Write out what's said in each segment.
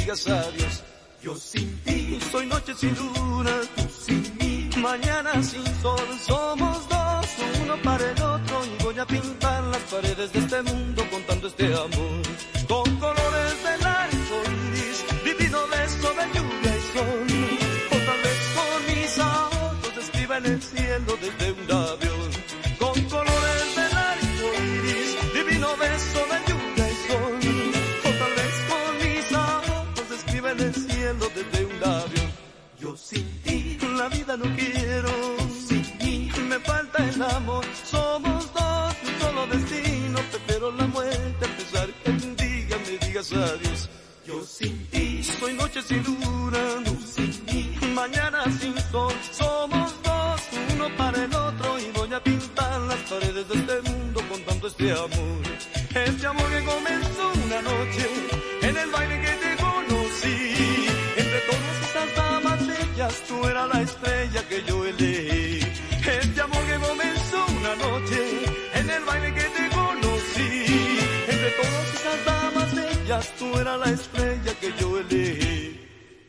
digas adiós. Yo sin ti soy noche sin luna, tú sin mí, mañana sin sol. Somos dos, uno para el otro, y voy a pintar las paredes de este mundo contando este amor. Con colores del arco iris, divino beso de lluvia y sol. O tal vez con mis ojos escriba en el cielo desde un avión. Con colores del arco iris, divino beso de lluvia y sol. O tal vez con mis ojos escriba en el cielo desde un avión. Yo sin ti la vida no quiero, sin mí me falta el amor. Somos dos, un solo destino, prefiero la muerte a pesar que un día me digas adiós. Yo sin ti soy noche sin luna, tú sin mí, mañana sin sol. Somos dos, uno para el otro, y voy a pintar las paredes de este mundo contando este amor. Este amor que comenzó una noche en el baile que te conocí. Entre todas estas damas bellas, tú eras la estrella que yo elegí. Este amor que comenzó una noche en el baile que te conocí. Entre todas estas damas bellas, tú eras la estrella que yo elegí.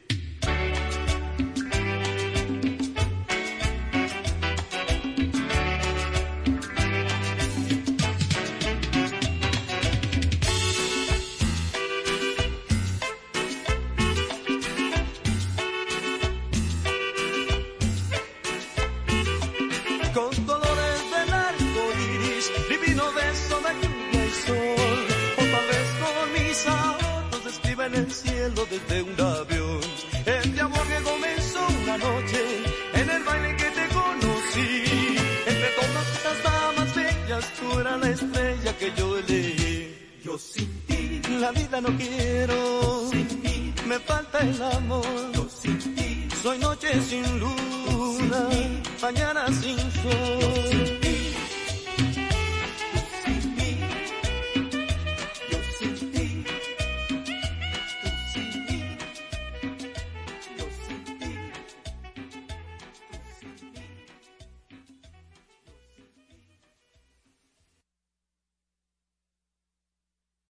Con colores del arco iris, divino beso de lluvia y sol. O tal vez con mis ojos escriba en el cielo desde un avión. Este amor que comenzó una noche en el baile que te conocí. Entre todas estas damas bellas, tú eras la estrella que yo elegí. Yo sin ti la vida no quiero, sin mí me falta el amor. Yo sin ti soy noche sin luna, mañana sin sol.